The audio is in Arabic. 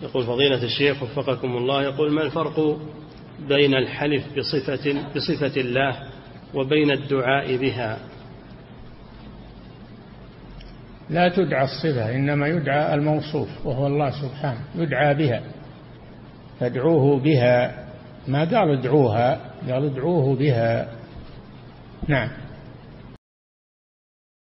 يقول فضيلة الشيخ وفقكم الله، يقول ما الفرق بين الحلف بصفة الله وبين الدعاء بها؟ لا تدعى الصفة، إنما يدعى الموصوف وهو الله سبحانه، يدعى بها، فادعوه بها، ما قال ادعوها، قال ادعوه بها. نعم.